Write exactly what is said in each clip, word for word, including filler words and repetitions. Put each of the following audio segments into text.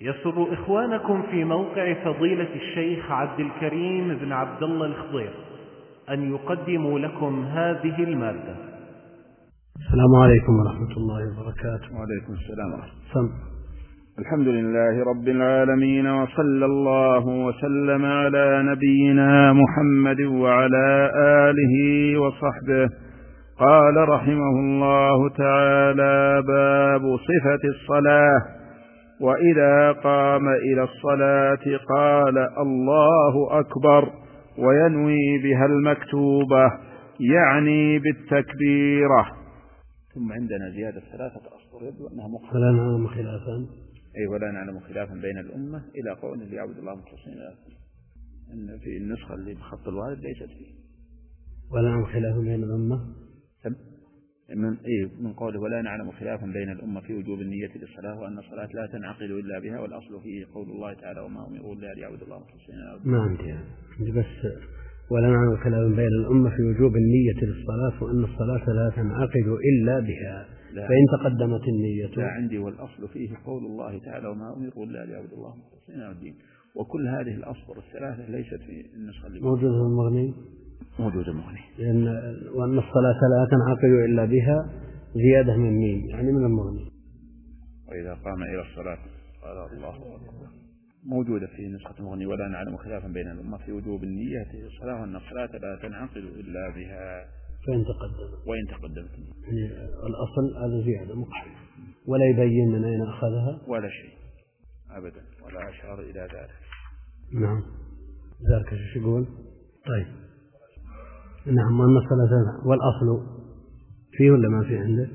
يسر إخوانكم في موقع فضيلة الشيخ عبد الكريم بن عبد الله الخضير أن يقدموا لكم هذه المادة. السلام عليكم ورحمة الله وبركاته. وعليكم السلام ورحمة الله. الحمد لله رب العالمين، وصلى الله وسلم على نبينا محمد وعلى آله وصحبه. قال رحمه الله تعالى: باب صفة الصلاة. وإذا قام إلى الصلاة قال: الله أكبر، وينوي بها المكتوبة، يعني بالتكبيرة. ثم عندنا زيادة ثلاثة أسطر يبدو أنها مخالفة، ولا نعلم خلافا أي ولا نعلم خلافا بين الأمة إلى قول اللي يعبد الله مخلصين له، إن في النسخة اللي بخط الوالد ليست فيه ولا نعلم خلافا بين الأمة من, إيه من قوله: ولا نعلم خلافا بين الأمة في وجوب النية للصلاة، وأن الصلاة لا تنعقد إلا بها، والأصل فيه قول الله تعالى: وما أمروا إلا ليعبدوا الله مخلصين له. ما عندي يعني. بس ولا نعلم خلافا بين الأمة في وجوب النية للصلاة، وأن الصلاة لا تنعقد إلا بها، فإن تقدمت النية. لا عندي، والأصل فيه قول الله تعالى: وما أمروا إلا ليعبدوا الله مخلصين له الدين. وكل هذه الأسطر الثلاثة ليست في النسخة اللي موجودة في المغني، موجودة المغني، لأن وأن الصلاة لا تنعقد إلا بها زيادة من ميم، يعني من المغني. وإذا قام إلى الصلاة قال: الله أكبر، موجودة في نسخة المغني: ولا نعلم خلافا بين الأمة في وجوب النية للصلاة، وأن الصلاة لا تنعقد إلا بها فإن تقدمت وإن تقدمت. يعني الأصل هذا زيادة مقحم، ولا يبين من أين أخذها ولا شيء أبدا، ولا أشار إلى ذلك. نعم. ذلك شو يقول؟ طيب نعم. وأن الصلاة والأصل فيه ولا ما فيه عنده؟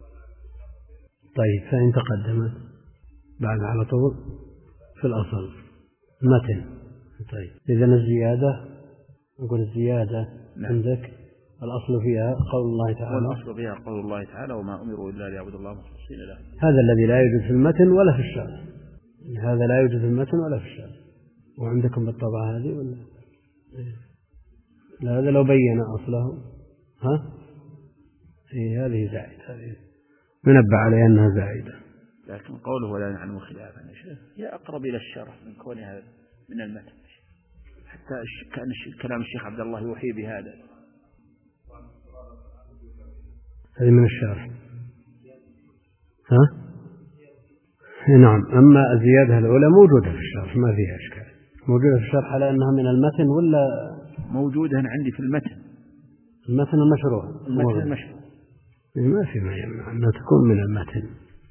طيب فإن تقدمت بعد على طول في الأصل متن. طيب إذن الزيادة، نقول الزيادة نعم. عندك الأصل فيها قول الله تعالى، والأصل فيها قول الله تعالى: وما أمروا إلا ليعبدوا الله مخلصين له. هذا الذي لا يوجد في المتن ولا في الشرح، هذا لا يوجد في المتن ولا في الشرح. وعندكم بالطبعة هذه ولا لا؟ هذا لو بين أصله ها إيه هذه زائدة، هذه منبه عليها أنها زائدة. لكن قوله ولا نعلم خلافا هي أقرب إلى الشرح من كونها من المتن، حتى كان كلام الشيخ عبد الله يوحي بهذا. هذه من الشرح ها؟ نعم. أما الزيادة الأولى موجودة في الشرح ما فيها إشكال، موجودة في الشرح على أنها من المتن ولا موجودة عندي في المتن، المتن المشروع، المتن المشروع ما في ما يمنع أنها تكون من المتن.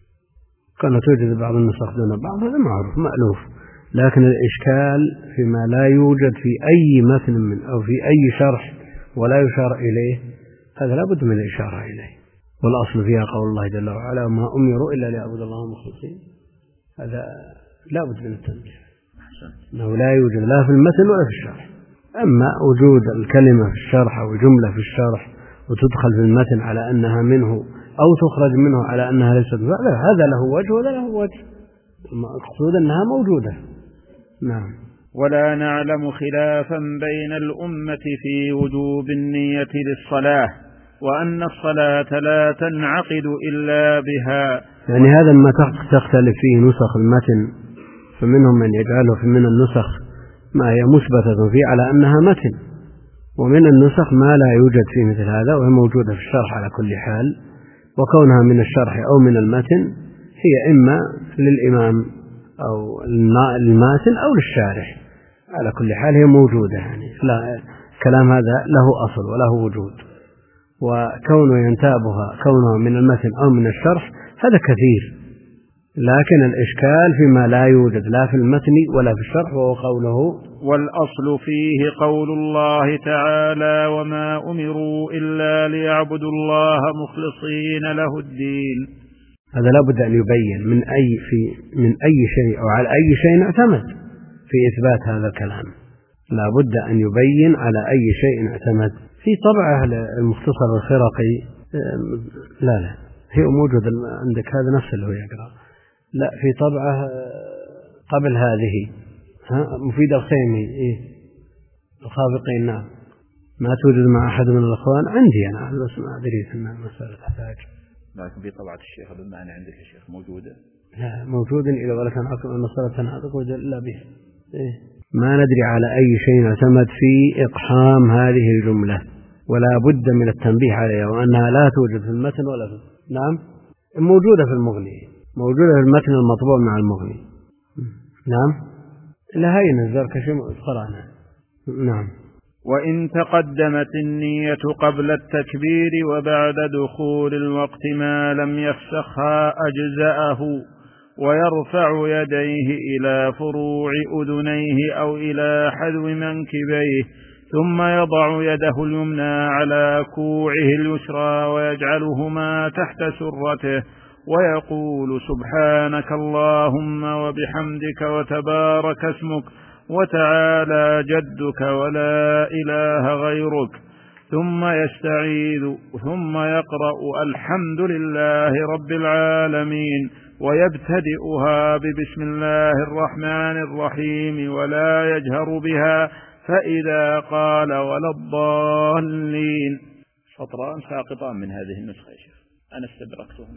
كانت توجد بعض النسخ دون بعض، هذا معروف مألوف، لكن الإشكال فيما لا يوجد في أي متن من أو في أي شرح ولا يشار إليه، هذا لا بد من الإشارة إليه. والأصل فيها قول الله جل وعلا: وما أمروا إلا ليعبدوا الله مخلصين، هذا لا بد من التنبيه أنه لا يوجد لا في المتن ولا في الشرح. أما وجود الكلمة في الشرح أو جملة في الشرح وتدخل في المتن على أنها منه أو تخرج منه على أنها ليست، هذا له وجه ولا له وجه، المقصود أنها موجودة. نعم. ولا نعلم خلافا بين الأمة في وجوب النية للصلاة، وأن الصلاة لا تنعقد إلا بها. يعني هذا ما تختلف فيه نسخ المتن، فمنهم من يجعله في من النسخ ما هي مثبتة فيه على أنها متن، ومن النسخ ما لا يوجد فيه مثل هذا وهي موجودة في الشرح على كل حال. وكونها من الشرح أو من المتن هي إما للإمام أو الماتن أو للشارح، على كل حال هي موجودة. يعني لا كلام هذا له أصل وله وجود، وكونه ينتابها كونه من المتن أو من الشرح هذا كثير، لكن الإشكال فيما لا يوجد لا في المتن ولا في الشرح، وهو قوله: والأصل فيه قول الله تعالى: وما أمروا إلا ليعبدوا الله مخلصين له الدين. هذا لا بد أن يبين من أي في من أي شيء أو على أي شيء اعتمد في إثبات هذا الكلام، لا بد أن يبين على أي شيء اعتمد. في طبعه المختصر الخرقي، لا لا هي موجود عندك، هذا نفس اللي هو يقرأ، لا في طبعه قبل هذه ها مفيد الخيمي إيه الخافقين. نعم ما توجد مع أحد من الأخوان عندي أنا، بس ما أدري أن المسألة تحتاج. لكن في طبعة الشيخ بما أنا عندك يا شيخ موجودة. موجود إذا ولا تنعقد أن الصلاة تنعقد إلا به. إيه؟ ما ندري على أي شيء اعتمد في إقحام هذه الجملة، ولا بد من التنبيه عليها، وأنها لا توجد في المتن ولا في نعم موجودة في المغني، موجودة في المتن المطبوع مع المغني. نعم لا هين الزركشي قرأنا. نعم. وإن تقدمت النية قبل التكبير وبعد دخول الوقت ما لم يفسخها أجزأه، ويرفع يديه إلى فروع أذنيه أو إلى حذو منكبيه، ثم يضع يده اليمنى على كوعه اليسرى ويجعلهما تحت سرته، ويقول سبحانك اللهم وبحمدك وتبارك اسمك وتعالى جدك ولا إله غيرك، ثم يستعيذ، ثم يقرأ الحمد لله رب العالمين، ويبتدئها ببسم الله الرحمن الرحيم ولا يجهر بها، فإذا قال ولا الضالين. سطران ساقطان من هذه النسخة يا شيخ، أنا استدركتهم.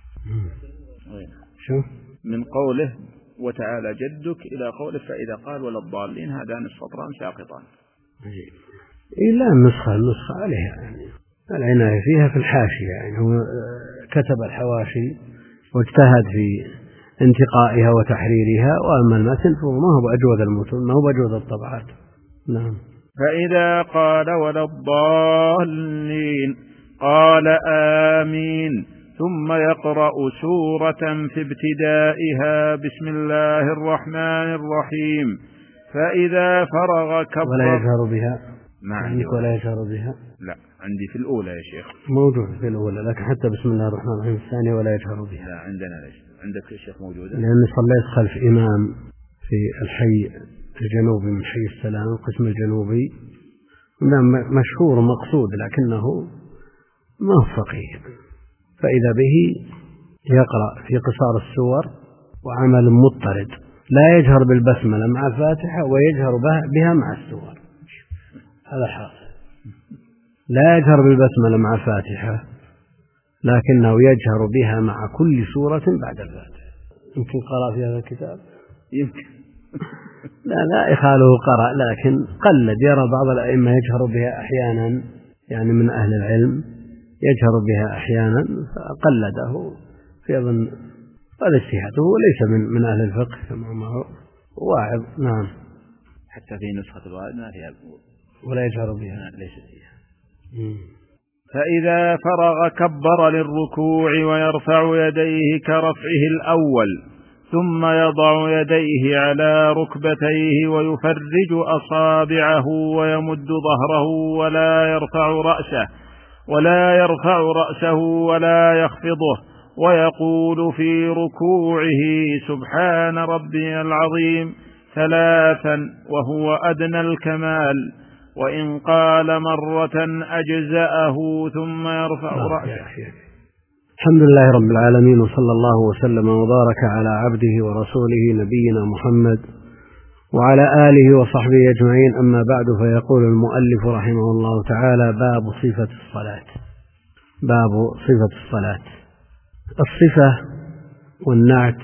شو من قوله وتعالى جدك إلى قوله فإذا قال ولا الضالين، هذان السطران ساقطان. إيه لا النسخة النسخة عليها يعني العناية فيها في الحاشية، يعني هو كتب الحواشي واجتهد في انتقائها وتحريرها، وأما المتن فما هو بأجود المتن، ما هو بأجود الطبعات. نعم. فإذا قال ولا الضالين قال آمين، ثم يقرأ سورة في ابتدائها بسم الله الرحمن الرحيم، فإذا فرغ كبر. ولا يجهر بها. ما عندي ولا يجهر بها. لا عندي في الأولى يا شيخ. موجود في الأولى، لكن حتى بسم الله الرحمن الرحيم الثانية ولا يجهر بها. لا عندنا ليش. عندك يا شيخ موجودة؟ لأني صليت خلف إمام في الحي الجنوبي من حي السلام القسم الجنوبي، مشهور ومقصود لكنه ما هو فقيه، فإذا به يقرأ في قصار السور وعمل مضطرد، لا يجهر بالبسملة مع الفاتحة ويجهر بها مع السور. هذا حاصل، لا يجهر بالبسملة مع الفاتحة لكنه يجهر بها مع كل سورة بعد الفاتحة. يمكن قرأ في هذا الكتاب يمكن لا لا يخاله قرأ، لكن قلد، يرى بعض الأئمة يجهر بها أحيانا، يعني من أهل العلم يجهر بها أحيانا فقلده في أظن هذا اجتهاده، وليس من من أهل الفقه كما هو واعظ. نعم. حتى في نسخة الواحد ما فيها ولا يجهر بها، ليست فيها. فإذا فرغ كبر للركوع ويرفع يديه كرفعه الأول، ثم يضع يديه على ركبتيه ويفرج أصابعه ويمد ظهره ولا يرفع رأسه ولا يرفع رأسه ولا يخفضه، ويقول في ركوعه سبحان ربي العظيم ثلاثا وهو أدنى الكمال، وإن قال مرة أجزأه، ثم يرفع رأسه. الحمد لله رب العالمين، وصلى الله وسلم وبارك على عبده ورسوله نبينا محمد وعلى آله وصحبه أجمعين، أما بعد، فيقول المؤلف رحمه الله تعالى: باب صفة الصلاة. باب صفة الصلاة. الصفة والنعت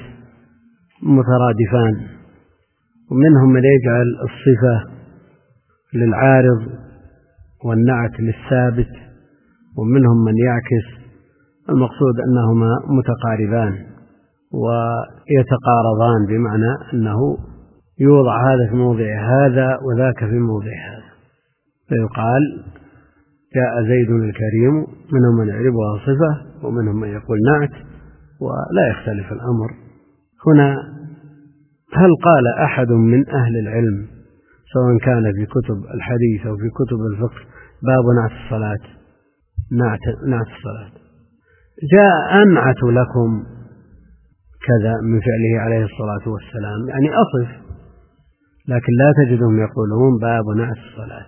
مترادفان، ومنهم من يجعل الصفة للعارض والنعت للثابت، ومنهم من يعكس، المقصود أنهما متقاربان ويتقارضان، بمعنى أنه يوضع هذا في موضع هذا وذاك في موضع هذا، فيقال جاء زيد الكريم، منهم من يعربها صفة ومنهم من يقول نعت، ولا يختلف الأمر. هنا هل قال أحد من أهل العلم سواء كان في كتب الحديث أو في كتب الفقه باب نعت الصلاة؟ نعت, نعت الصلاة جاء أنعت لكم كذا من فعله عليه الصلاة والسلام، يعني أصف، لكن لا تجدهم يقولون باب نعت الصلاة،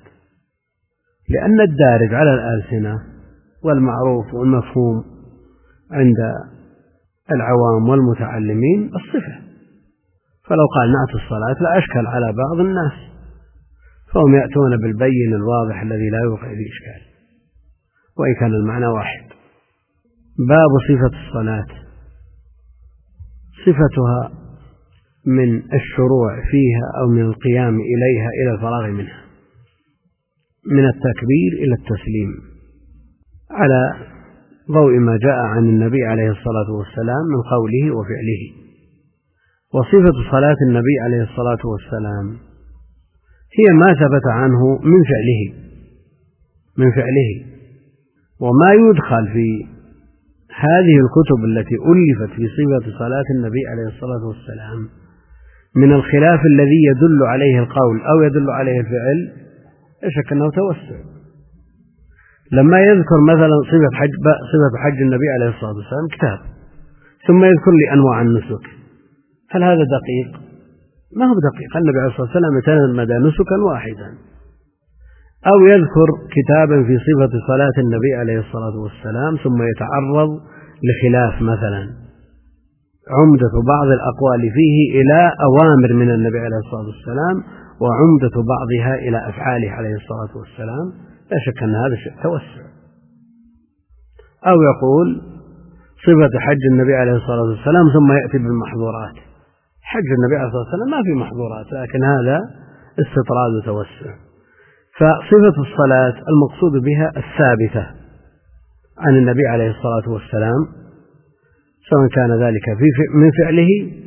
لأن الدارج على الألسنة والمعروف والمفهوم عند العوام والمتعلمين الصفة، فلو قال نعت الصلاة لا أشكل على بعض الناس، فهم يأتون بالبين الواضح الذي لا يوقع فيه إشكال، وإن كان المعنى واحد. باب صفة الصلاة. صفتها من الشروع فيها أو من القيام إليها إلى الفراغ منها، من التكبير إلى التسليم، على ضوء ما جاء عن النبي عليه الصلاة والسلام من قوله وفعله. وصفة صلاة النبي عليه الصلاة والسلام هي ما ثبت عنه من فعله من فعله وما يدخل في هذه الكتب التي ألفت في صفة صلاة النبي عليه الصلاة والسلام من الخلاف الذي يدل عليه القول أو يدل عليه الفعل، لا شك أنه توسع. لما يذكر مثلا صفة حج, صفة حج النبي عليه الصلاة والسلام كتاب، ثم يذكر لي أنواع النسك، هل هذا دقيق؟ ما هو دقيق. النبي عليه الصلاة والسلام يتمدى نسكا واحدا. أو يذكر كتابا في صفة صلاة النبي عليه الصلاة والسلام ثم يتعرض لخلاف مثلا، عمدة بعض الأقوال فيه إلى أوامر من النبي عليه الصلاة والسلام وعمدة بعضها إلى أفعاله عليه الصلاة والسلام، لا شك أن هذا الشيء توسع. أو يقول صفة حج النبي عليه الصلاة والسلام ثم يأتي بالمحظورات. حج النبي عليه الصلاة والسلام ما في محظورات، لكن هذا استطراد وتوسع. فصفة الصلاة المقصود بها الثابتة عن النبي عليه الصلاة والسلام، سواء كان ذلك في من فعله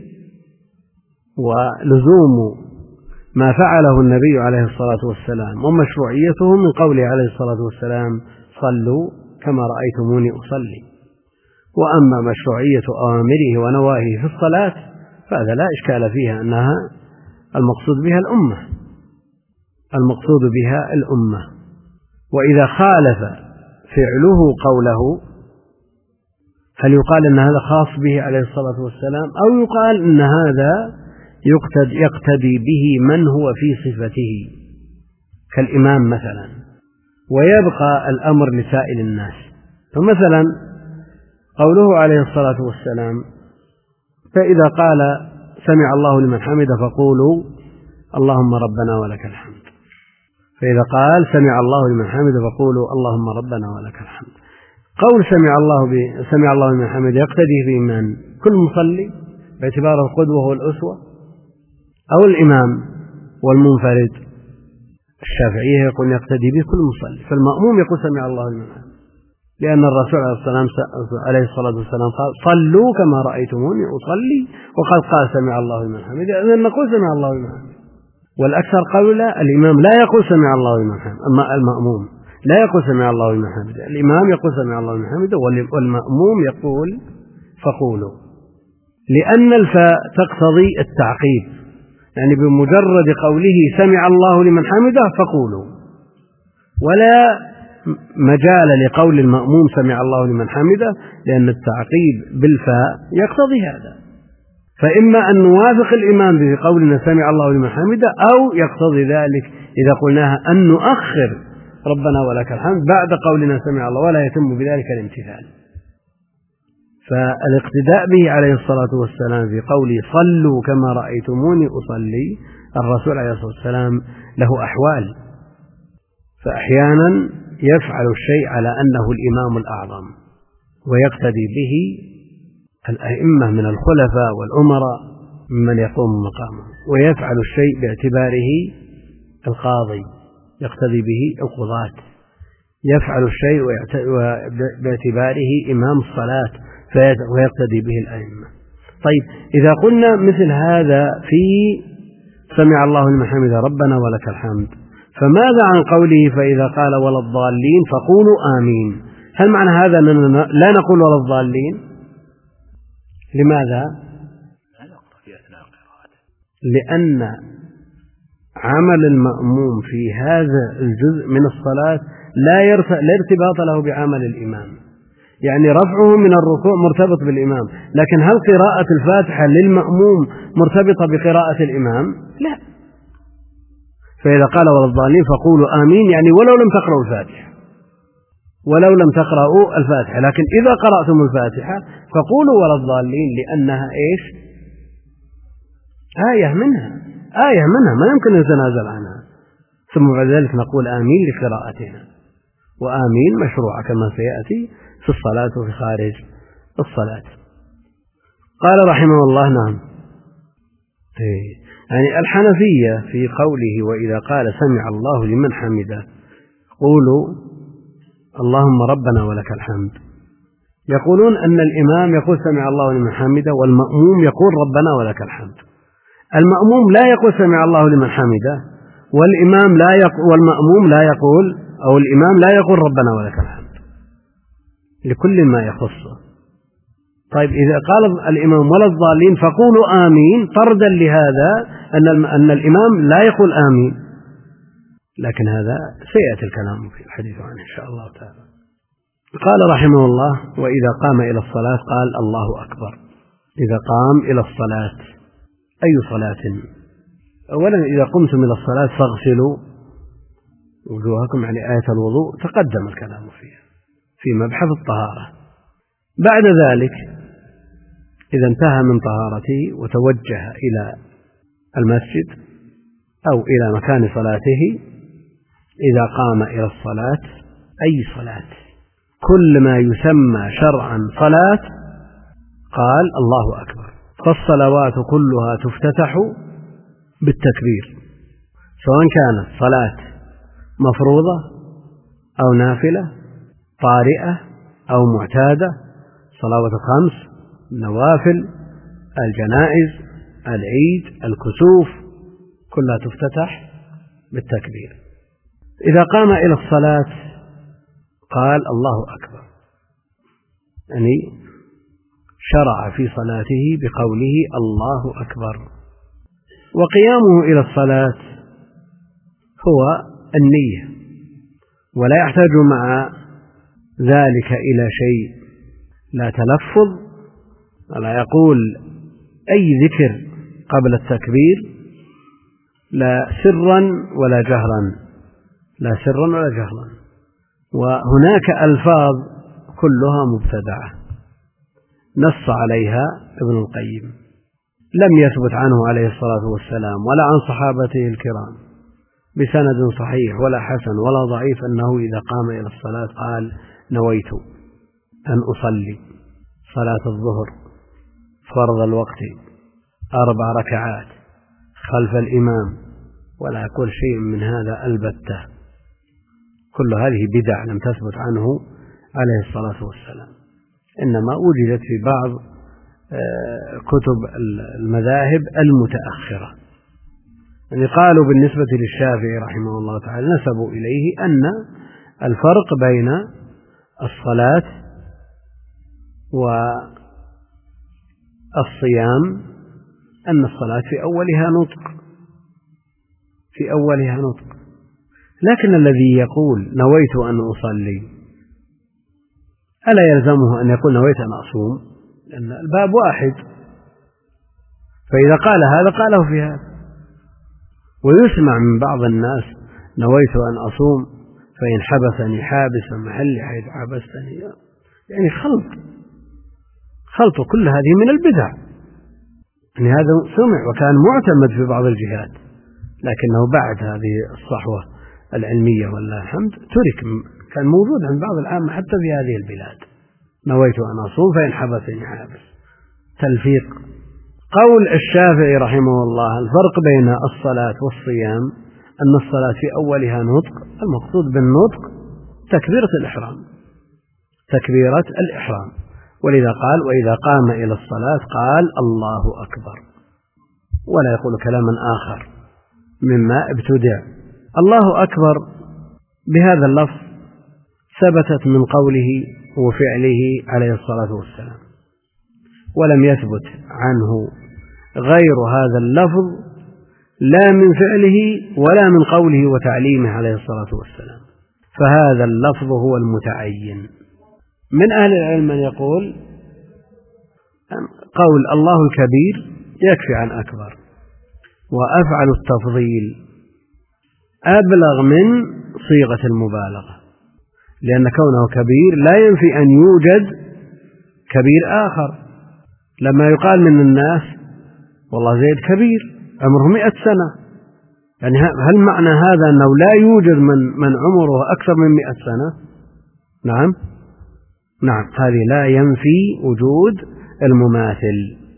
ولزوم ما فعله النبي عليه الصلاة والسلام ومشروعيته من قوله عليه الصلاة والسلام صلوا كما رأيتموني أصلي. وأما مشروعية أوامره ونواهيه في الصلاة فهذا لا إشكال فيها أنها المقصود بها الأمة المقصود بها الأمة. وإذا خالف فعله قوله هل يقال أن هذا خاص به عليه الصلاة والسلام، أو يقال أن هذا يقتدي به من هو في صفته كالإمام مثلا، ويبقى الأمر لسائر الناس. فمثلا قوله عليه الصلاة والسلام فإذا قال سمع الله لمن حمد فقولوا اللهم ربنا ولك الحمد، فإذا قال سمع الله لمن حمد فقولوا اللهم ربنا ولك الحمد. قول سمع الله سمع الله لمن حمد يقتدي به من؟ كل مصلي باعتبار القدوة والأسوة، أو الإمام والمنفرد؟ الشافعية يقول يقتدي به كل مصلي، فالمأموم يقول سمع الله لمن حمد، لأن الرسول عليه الصلاة والسلام قال صلوا كما رأيتموني أصلي، وقد قال سمع الله لمن حمد، إذن نقول سمع الله لمن حمد. والأكثر قولا الإمام لا يقول سمع الله لمن حمد، أما المأموم لا يقول سمع الله لمن حمد، الإمام يقول سمع الله لمن حمد والمأموم يقول فقولوا، لأن الفاء تقتضي التعقيب، يعني بمجرد قوله سمع الله لمن حمده فقولوا، ولا مجال لقول المأموم سمع الله لمن حمده، لأن التعقيب بالفاء يقتضي هذا. فإما أن نوافق الإمام في قولنا سمع الله لمن حمده، أو يقتضي ذلك إذا قلناها أن نؤخر ربنا ولك الحمد بعد قولنا سمع الله، ولا يتم بذلك الامتثال. فالاقتداء به عليه الصلاة والسلام في قوله صلوا كما رأيتموني أصلي، الرسول عليه الصلاة والسلام له أحوال، فأحيانا يفعل الشيء على أنه الإمام الأعظم ويقتدي به الأئمة من الخلفاء والأمراء ممن يقوم مقامه، ويفعل الشيء باعتباره القاضي يقتدي به القضاة، يفعل الشيء باعتباره إمام الصلاة ويقتدي به الأئمة. طيب إذا قلنا مثل هذا في سمع الله لمن حمده ربنا ولك الحمد، فماذا عن قوله فإذا قال ولا الضالين فقولوا آمين؟ هل معنى هذا أننا لا نقول ولا الضالين؟ لماذا؟ لأن عمل المأموم في هذا الجزء من الصلاة لا ارتباط له بعمل الإمام، يعني رفعه من الركوع مرتبط بالإمام، لكن هل قراءة الفاتحة للمأموم مرتبطة بقراءة الإمام؟ لا. فإذا قال ولا الضالين فقولوا آمين، يعني ولو لم تقرأوا الفاتحة ولو لم تقرأوا الفاتحة، لكن إذا قرأتم الفاتحة فقولوا ولا الضالين، لأنها إيش؟ آية منها آية منها ما يمكن أن نتنازل عنها. ثم بعد ذلك نقول آمين لقراءتها، وآمين مشروعة كما سيأتي في الصلاة وفي خارج الصلاة. قال رحمه الله نعم. يعني الحنفية في قوله وإذا قال سمع الله لمن حمده قولوا اللهم ربنا ولك الحمد، يقولون أن الإمام يقول سمع الله لمن حمده والمأموم يقول ربنا ولك الحمد. المأموم لا يقول سمع الله لمن حمده والإمام لا يقول والمأموم لا يقول أو الإمام لا يقول ربنا ولك الحمد، لكل ما يخصه. طيب إذا قال الإمام ولا الضالين فقولوا آمين، طردا لهذا أن أن الإمام لا يقول آمين، لكن هذا سيأتي الكلام في الحديث عنه إن شاء الله تعالى. قال رحمه الله وإذا قام إلى الصلاة قال الله أكبر. إذا قام إلى الصلاة أي صلاة؟ أولا إذا قمتم إلى الصلاة فاغسلوا وجوهكم، يعني آية الوضوء تقدم الكلام فيها في مبحث الطهارة. بعد ذلك إذا انتهى من طهارته وتوجه إلى المسجد أو إلى مكان صلاته، إذا قام إلى الصلاة أي صلاة، كل ما يسمى شرعا صلاة قال الله أكبر. فالصلوات كلها تفتتح بالتكبير، سواء كانت صلاة مفروضة أو نافلة، طارئة أو معتادة، صلوات الخمس، النوافل، الجنائز، العيد، الكسوف، كلها تفتتح بالتكبير. إذا قام إلى الصلاة قال الله أكبر، يعني شرع في صلاته بقوله الله أكبر. وقيامه إلى الصلاة هو النية، ولا يحتاج مع ذلك إلى شيء، لا تلفظ ولا يقول أي ذكر قبل التكبير، لا سرا ولا جهرا، لا سرا ولا جهرا. وهناك ألفاظ كلها مبتدعة نص عليها ابن القيم، لم يثبت عنه عليه الصلاة والسلام ولا عن صحابته الكرام بسند صحيح ولا حسن ولا ضعيف أنه إذا قام إلى الصلاة قال نويت أن أصلي صلاة الظهر فرض الوقت أربع ركعات خلف الإمام، ولا يقول شيء من هذا البتة. كل هذه بدع لم تثبت عنه عليه الصلاة والسلام، إنما وجدت في بعض كتب المذاهب المتأخرة. يعني قالوا بالنسبة للشافعي رحمه الله تعالى نسبوا إليه أن الفرق بين الصلاة والصيام أن الصلاة في أولها نطق في أولها نطق لكن الذي يقول نويت أن أصلي ألا يلزمه أن يقول نويت أن أصوم؟ لأن الباب واحد، فإذا قال هذا قاله في هذا. ويسمع من بعض الناس نويت أن أصوم فإن حبسني حابس محلي حيث حبستني، يعني خلط خلط كل هذه من البدع. يعني هذا سمع وكان معتمد في بعض الجهات، لكنه بعد هذه الصحوة العلمية والله الحمد ترك، كان موجود عند بعض العامة حتى في هذه البلاد. نويت أن أصوم فإن حبسني حابس، تلفيق. قول الشافعي رحمه الله الفرق بين الصلاة والصيام أن الصلاة في أولها نطق، المقصود بالنطق تكبيرة الإحرام تكبيرة الإحرام ولذا قال وإذا قام إلى الصلاة قال الله أكبر، ولا يقول كلاما آخر مما ابتدع. الله أكبر بهذا اللفظ ثبتت من قوله وفعله عليه الصلاة والسلام، ولم يثبت عنه غير هذا اللفظ لا من فعله ولا من قوله وتعليمه عليه الصلاة والسلام، فهذا اللفظ هو المتعين. من أهل العلم من يقول قول الله الكبير يكفي عن أكبر، وأفعل التفضيل أبلغ من صيغة المبالغة، لأن كونه كبير لا ينفي أن يوجد كبير آخر. لما يقال من الناس والله زيد كبير عمره مئة سنة، يعني هل معنى هذا أنه لا يوجد من, من عمره أكثر من مئة سنة؟ نعم نعم هذه لا ينفي وجود المماثل.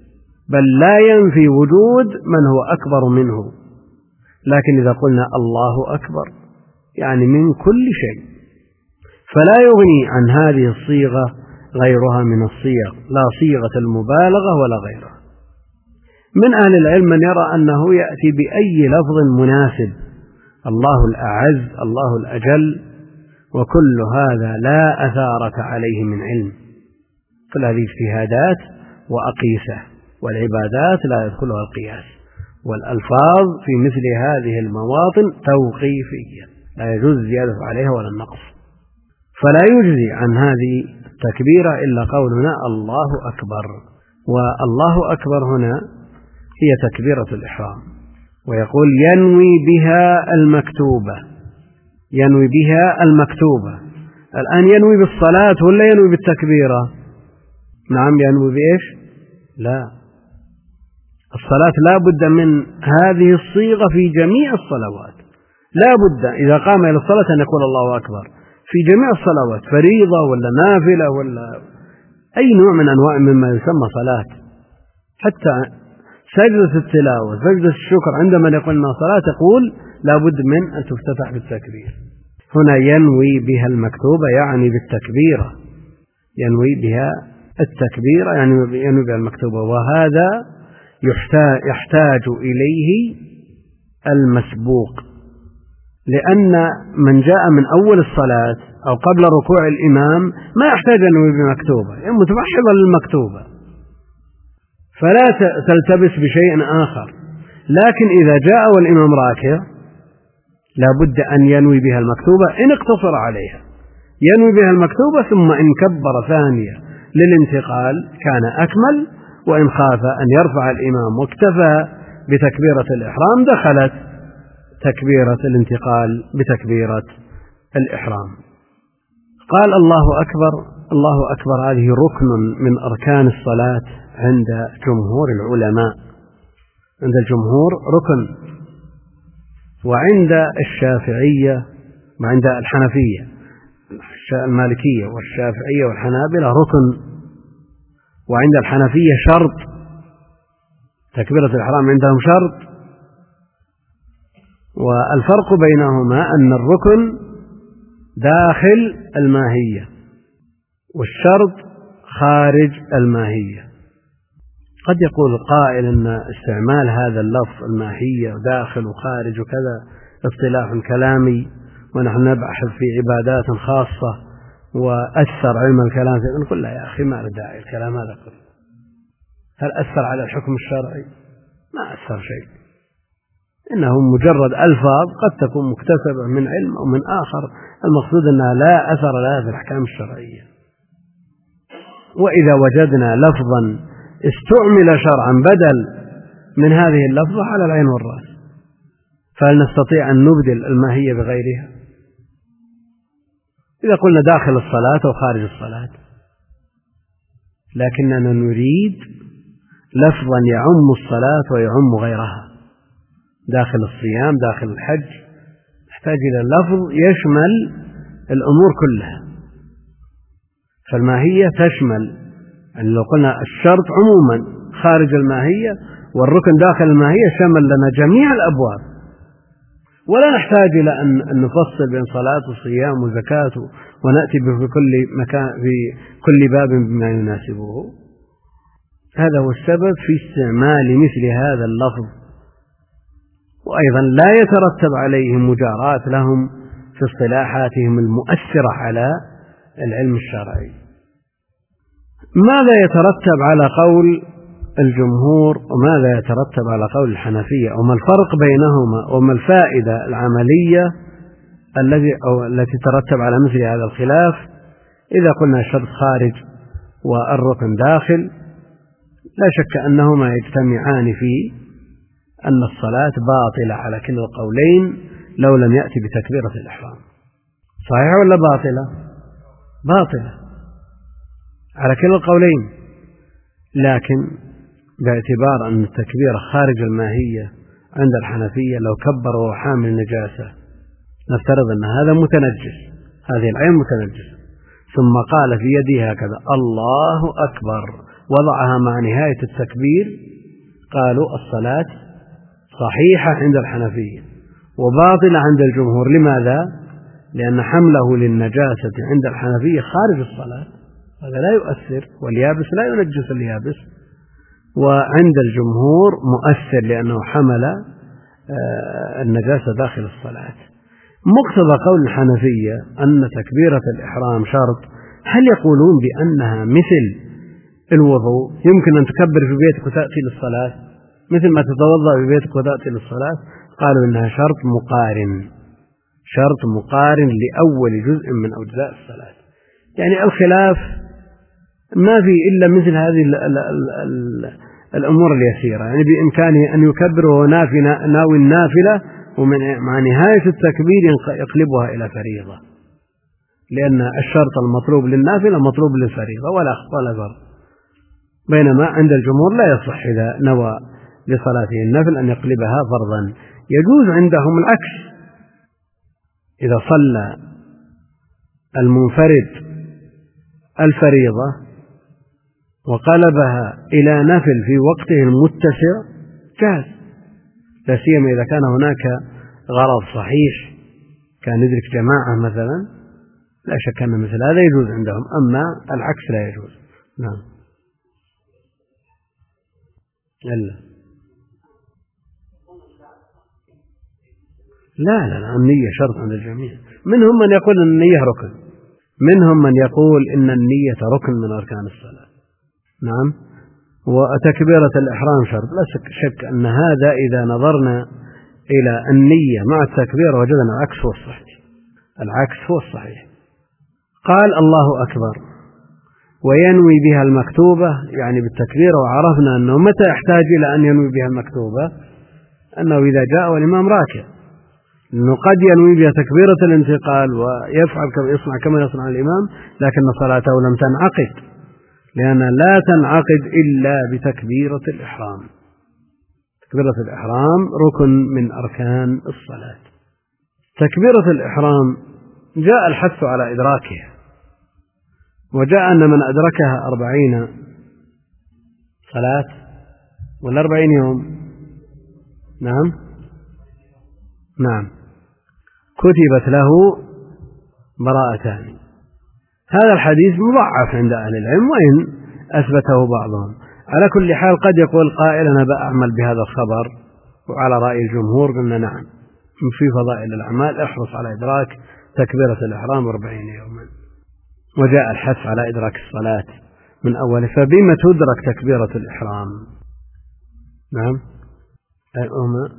بل لا ينفي وجود من هو أكبر منه. لكن إذا قلنا الله أكبر يعني من كل شيء، فلا يغني عن هذه الصيغة غيرها من الصيغ، لا صيغة المبالغة ولا غيرها. من أهل العلم من يرى أنه يأتي بأي لفظ مناسب، الله الأعز، الله الأجل، وكل هذا لا أثارة عليه من علم. كل هذه اجتهادات وأقيسة، والعبادات لا يدخلها القياس، والألفاظ في مثل هذه المواطن توقيفية لا يجوز الزيادة عليها ولا النقص. فلا يجزي عن هذه التكبيرة إلا قولنا الله أكبر. والله أكبر هنا هي تكبيرة الإحرام، ويقول ينوي بها المكتوبة، ينوي بها المكتوبة. الآن ينوي بالصلاة ولا ينوي بالتكبيرة؟ نعم ينوي بإيش؟ لا، الصلاة لا بد من هذه الصيغة في جميع الصلوات، لا بد إذا قام إلى الصلاة أن يقول الله أكبر في جميع الصلوات، فريضة ولا نافلة ولا أي نوع من أنواع مما يسمى صلاة. حتى سجدة التلاوة، سجدة الشكر، عندما يقول أنها صلاة تقول لا بد من أن تفتتح بالتكبير. هنا ينوي بها المكتوبة يعني بالتكبيرة، ينوي بها التكبيرة يعني ينوي بها المكتوبة. وهذا يحتاج إليه المسبوق، لأن من جاء من أول الصلاة أو قبل ركوع الإمام ما يحتاج أن ينوي بمكتوبة، يعني متبحضا للمكتوبة فلا تلتبس بشيء آخر. لكن إذا جاء والإمام راكع لا بد أن ينوي بها المكتوبة إن اقتصر عليها، ينوي بها المكتوبة، ثم إن كبر ثانية للانتقال كان أكمل، وإن خاف أن يرفع الإمام واكتفى بتكبيرة الإحرام دخلت تكبيرة الانتقال بتكبيرة الإحرام. قال الله أكبر. الله أكبر هذه ركن من أركان الصلاة عند جمهور العلماء، عند الجمهور ركن، وعند الشافعية وعند الحنفية المالكية والشافعية والحنابلة ركن، وعند الحنفية شرط، تكبيرة الإحرام عندهم شرط. والفرق بينهما أن الركن داخل الماهية والشرط خارج الماهية. قد يقول قائل أن استعمال هذا اللفظ الماهية وداخل وخارج وكذا اصطلاح كلامي، ونحن نبحث في عبادات خاصة وأثر علم الكلام، نقول لا يا أخي ما له داعي الكلام هذا كله. هل أثر على الحكم الشرعي؟ ما أثر شيء، إنه مجرد ألفاظ قد تكون مكتسبة من علم أو من آخر، المقصود أنها لا أثر لها في الأحكام الشرعية. وإذا وجدنا لفظا استعمل شرعا بدل من هذه اللفظة على العين والرأس، فهل نستطيع أن نبدل الماهية بغيرها؟ إذا قلنا داخل الصلاة أو خارج الصلاة، لكننا نريد لفظا يعم الصلاة ويعم غيرها، داخل الصيام، داخل الحج، نحتاج إلى لفظ يشمل الأمور كلها. فالماهية تشمل، يعني لو قلنا الشرط عموما خارج الماهية والركن داخل الماهية شمل لنا جميع الأبواب، ولا نحتاج إلى أن نفصل بين صلاة وصيام وزكاة ونأتي في كل مكان في كل باب بما يناسبه. هذا هو السبب في استعمال مثل هذا اللفظ، وأيضا لا يترتب عليهم مجاراة لهم في اصطلاحاتهم المؤثرة على العلم الشرعي. ماذا يترتب على قول الجمهور وماذا يترتب على قول الحنفية، وما الفرق بينهما، وما الفائدة العملية التي أو التي ترتب على مثل هذا الخلاف؟ إذا قلنا الشرط خارج والركن داخل، لا شك أنهما يجتمعان في أن الصلاة باطلة على كلا القولين لو لم يأتي بتكبيرة الإحرام. صحيح ولا باطلة؟ باطلة على كلا القولين، لكن باعتبار أن التكبير خارج الماهية عند الحنفية لو كبر وهو حامل نجاسة، نفترض أن هذا متنجس، هذه العين متنجس، ثم قال في يده هكذا الله أكبر، وضعها مع نهاية التكبير قالوا الصلاة صحيحة عند الحنفية وباطلة عند الجمهور. لماذا؟ لأن حمله للنجاسة عند الحنفية خارج الصلاة، هذا لا يؤثر، واليابس لا ينجس اليابس، وعند الجمهور مؤثر لأنه حمل النجاسة داخل الصلاة. مقتضى قول الحنفية أن تكبيرة الإحرام شرط، هل يقولون بأنها مثل الوضوء، يمكن أن تكبر في بيتك وتأتي للصلاة مثل ما تتوضأ في بيتك وتأتي للصلاة؟ قالوا إنها شرط مقارن، شرط مقارن لأول جزء من أجزاء الصلاة. يعني الخلاف ما في إلا مثل هذه ال ال ال ال الأمور اليسيرة، يعني بإمكانه أن يكبر وهو ناوي النافلة ومع نهاية التكبير يقلبها إلى فريضة، لأن الشرط المطلوب للنافلة مطلوب للفريضة ولا ولا فرق. بينما عند الجمهور لا يصح إذا نوى لصلاته النفل أن يقلبها فرضا. يجوز عندهم العكس، إذا صلى المنفرد الفريضة وقلبها إلى نفل في وقته المتسع جاز، لا سيما إذا كان هناك غرض صحيح كان يدرك جماعة مثلا، لا شك أن مثل هذا يجوز عندهم، أما العكس لا يجوز. نعم. لا لا لا النية شرط عند الجميع. منهم من يقول أن النية ركن، منهم من يقول إن النية ركن من أركان الصلاة. نعم. وتكبيرة الإحرام شرط، لا شك أن هذا إذا نظرنا إلى النية مع التكبير وجدنا العكس هو الصحيح، العكس هو الصحيح. قال الله أكبر وينوي بها المكتوبة، يعني بالتكبير، وعرفنا أنه متى يحتاج إلى أن ينوي بها المكتوبة، أنه إذا جاء والإمام راكع، لأنه قد ينوي بها تكبيرة الانتقال ويفعل كما يصنع كما يصنع الإمام، لكن صلاته لم تنعقد، لأن لا تنعقد إلا بتكبيرة الإحرام. تكبيرة الإحرام ركن من أركان الصلاة. تكبيرة الإحرام جاء الحث على إدراكها، وجاء أن من أدركها أربعين صلاة ولا أربعين يوم، نعم نعم، كتبت له براءتان. هذا الحديث مضعف عند أهل العلم وإن أثبته بعضهم. على كل حال قد يقول قائل أنا بأعمل بهذا الخبر، وعلى رأي الجمهور قلنا نعم في فضائل الأعمال احرص على إدراك تكبيرة الإحرام أربعين يوما، وجاء الحث على إدراك الصلاة من أول. فبما تدرك تكبيرة الإحرام؟ نعم أما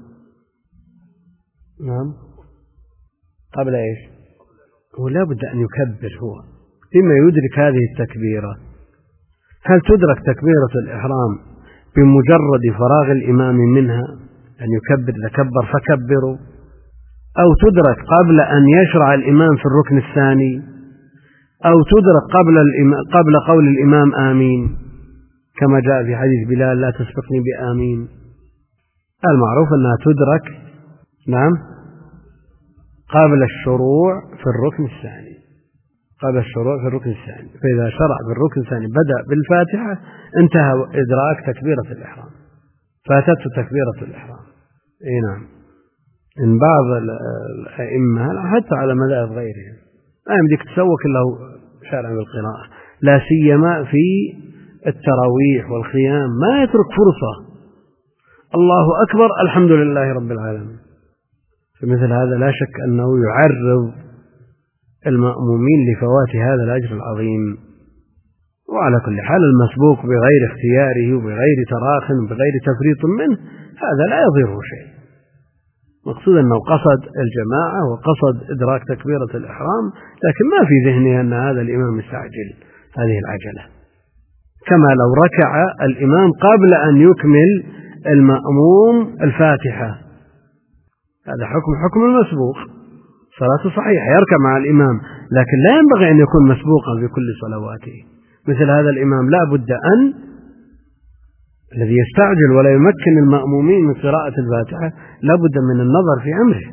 نعم قبل إيش؟ هو لا بد أن يكبر، هو بما يدرك هذه التكبيرة. هل تدرك تكبيرة الإحرام بمجرد فراغ الإمام منها أن يكبر إذا كبر فكبروا، أو تدرك قبل أن يشرع الإمام في الركن الثاني، أو تدرك قبل قبل قول الإمام آمين كما جاء في حديث بلال لا تسبقني بآمين؟ المعروف أنها تدرك نعم قبل الشروع في الركن الثاني، قبل الشروع في الركن الثاني. فإذا شرع بالركن الثاني بدأ بالفاتحة انتهى إدراك تكبيرة الإحرام، فاتته تكبيرة الإحرام. إيه نعم. إن بعض الأئمة حتى على مذاهب غيرهم لا يمديك تسوق إلا شارع بالقراءة، لا سيما في التراويح والخيام ما يترك فرصة. الله أكبر الحمد لله رب العالمين. فمثل هذا لا شك أنه يعرض المأمومين لفوات هذا الأجر العظيم. وعلى كل حال المسبوق بغير اختياره وبغير تراخ وبغير تفريط منه هذا لا يضره شيء. مقصود أنه قصد الجماعة وقصد إدراك تكبيرة الإحرام، لكن ما في ذهنه أن هذا الإمام مستعجل هذه العجلة، كما لو ركع الإمام قبل أن يكمل المأموم الفاتحة، هذا حكم حكم المسبوق، صلاته صحيحة يركع مع الإمام، لكن لا ينبغي أن يكون مسبوقا في كل صلواته. مثل هذا الإمام لا بد أن الذي يستعجل ولا يمكن المأمومين من قراءة الفاتحة لا بد من النظر في أمره،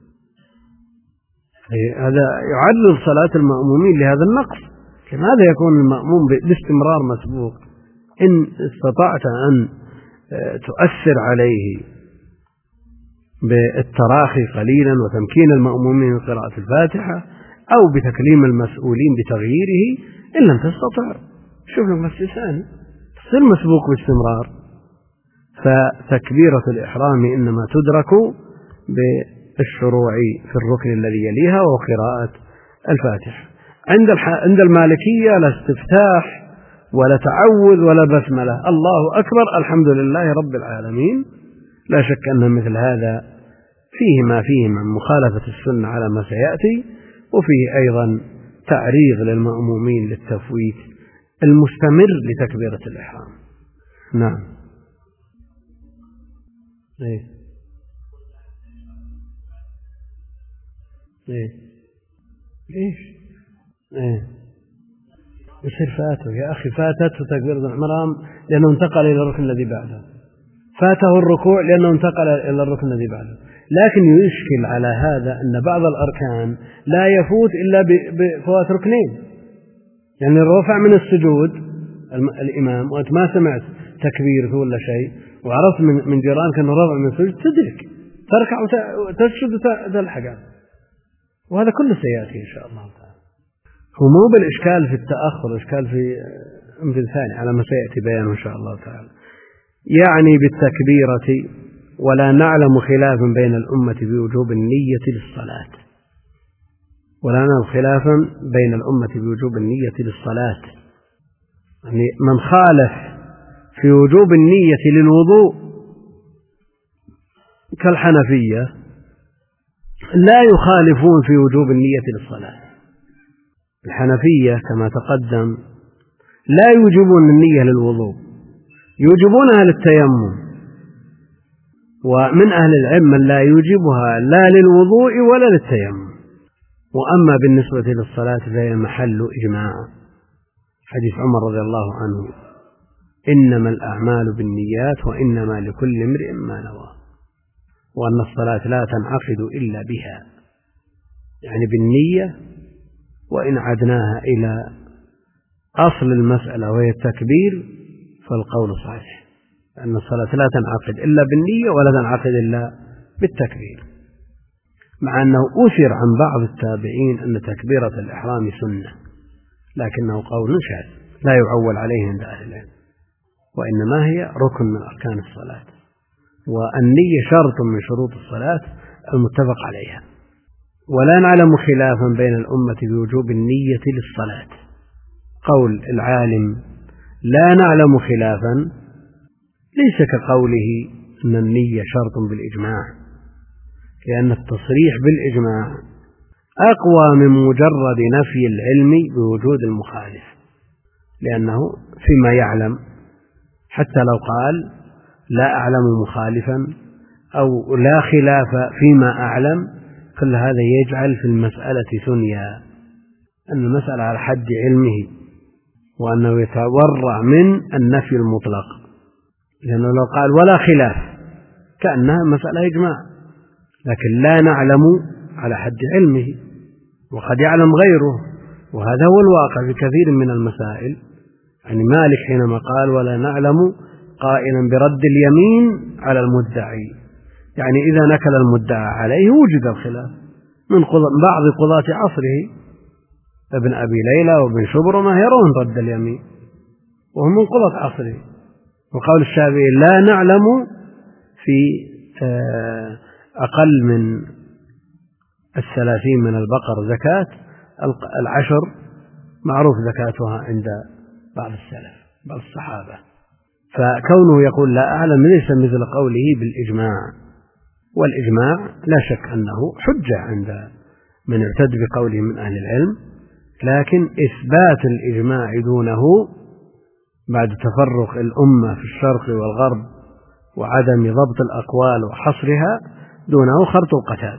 هذا يعرض صلاة المأمومين لهذا النقص. لماذا يكون المأموم باستمرار مسبوق؟ إن استطعت أن تؤثر عليه بالتراخي قليلا وتمكين المأمومين من قراءة الفاتحة أو بتكليم المسؤولين بتغييره، إن لم تستطع شوف لك مسجد ثاني تصير مسبوق باستمرار. فتكبيرة الإحرام إنما تدرك بالشروع في الركن الذي يليها وهو قراءة الفاتحة. عند عند المالكية لا استفتاح ولا تعوذ ولا بسملة، الله أكبر الحمد لله رب العالمين. لا شك أن مثل هذا فيه ما فيه من مخالفة السنة على ما سيأتي، وفيه أيضا تعريض للمأمومين للتفويت المستمر لتكبيرة الإحرام. نعم. إيه إيه ليش؟ إيه يصير فاته يا أخي، فاتته تكبيرة الإحرام لأنه انتقل إلى الركن الذي بعده، فاته الركوع لأنه انتقل إلى الركن الذي بعده. لكن يشكل على هذا أن بعض الأركان لا يفوت إلا بفوات ركنين، يعني الرفع من السجود الإمام وأنت ما سمعت تكبير ولا شيء وعرفت من جيرانك أنه رفع من السجود تدرك تركع وتسجد وتلحق، وهذا كله سيأتي إن شاء الله تعالى. هو مو بالإشكال في التأخر، الإشكال في أمر ثاني على ما سيأتي بيانه إن شاء الله تعالى. يعني بالتكبيرة ولا نعلم خلافا بين الأمة بوجوب النية للصلاة، ولا نعلم خلافا بين الأمة بوجوب النية للصلاة، يعني من خالف في وجوب النية للوضوء كالحنفية لا يخالفون في وجوب النية للصلاة. الحنفية كما تقدم لا يوجبون النية للوضوء، يوجبونها للتيمم، ومن أهل العلم من لا يوجبها لا للوضوء ولا للتيمم. وأما بالنسبة للصلاة فهي محل إجماع، حديث عمر رضي الله عنه إنما الأعمال بالنيات وإنما لكل امرئ ما نوى، وأن الصلاة لا تنعقد إلا بها، يعني بالنية. وإن عدناها إلى أصل المسألة وهي التكبير فالقول صحيح، أن الصلاة لا تنعقد إلا بالنية ولا تنعقد إلا بالتكبير، مع أنه أثر عن بعض التابعين أن تكبيرة الإحرام سنة، لكنه قول شاذ لا يعول عليه عند أهل العلم، وإنما هي ركن من أركان الصلاة، والنية شرط من شروط الصلاة المتفق عليها. ولا نعلم خلافا بين الأمة بوجوب النية للصلاة. قول العالم لا نعلم خلافا ليس كقوله أن النية شرط بالإجماع، لأن التصريح بالإجماع أقوى من مجرد نفي العلم بوجود المخالف، لأنه فيما يعلم حتى لو قال لا أعلم مخالفا أو لا خلاف فيما أعلم، كل هذا يجعل في المسألة ثنيا، أن المسألة على حد علمه، وأنه يتورع من النفي المطلق، لأنه لو قال ولا خلاف كأنها مسألة إجماع، لكن لا نعلم على حد علمه، وقد يعلم غيره، وهذا هو الواقع في كثير من المسائل. يعني مالك حينما قال ولا نعلم قائلا برد اليمين على المدعي، يعني إذا نكل المدعى عليه وجد الخلاف من بعض قضاة عصره، ابن أبي ليلى وابن شبرمة يرون رد اليمين وهم من قضاة عصره. وقول الشافعي لا نعلم في أقل من الثلاثين من البقر زكاة، العشر معروف زكاتها عند بعض السلف بعض الصحابة، فكونه يقول لا أعلم ليس مثل قوله بالإجماع، والإجماع لا شك أنه حجة عند من اعتد بقوله من أهل العلم، لكن إثبات الإجماع دونه بعد تفرق الأمة في الشرق والغرب وعدم ضبط الأقوال وحصرها دونه خرط القتاد،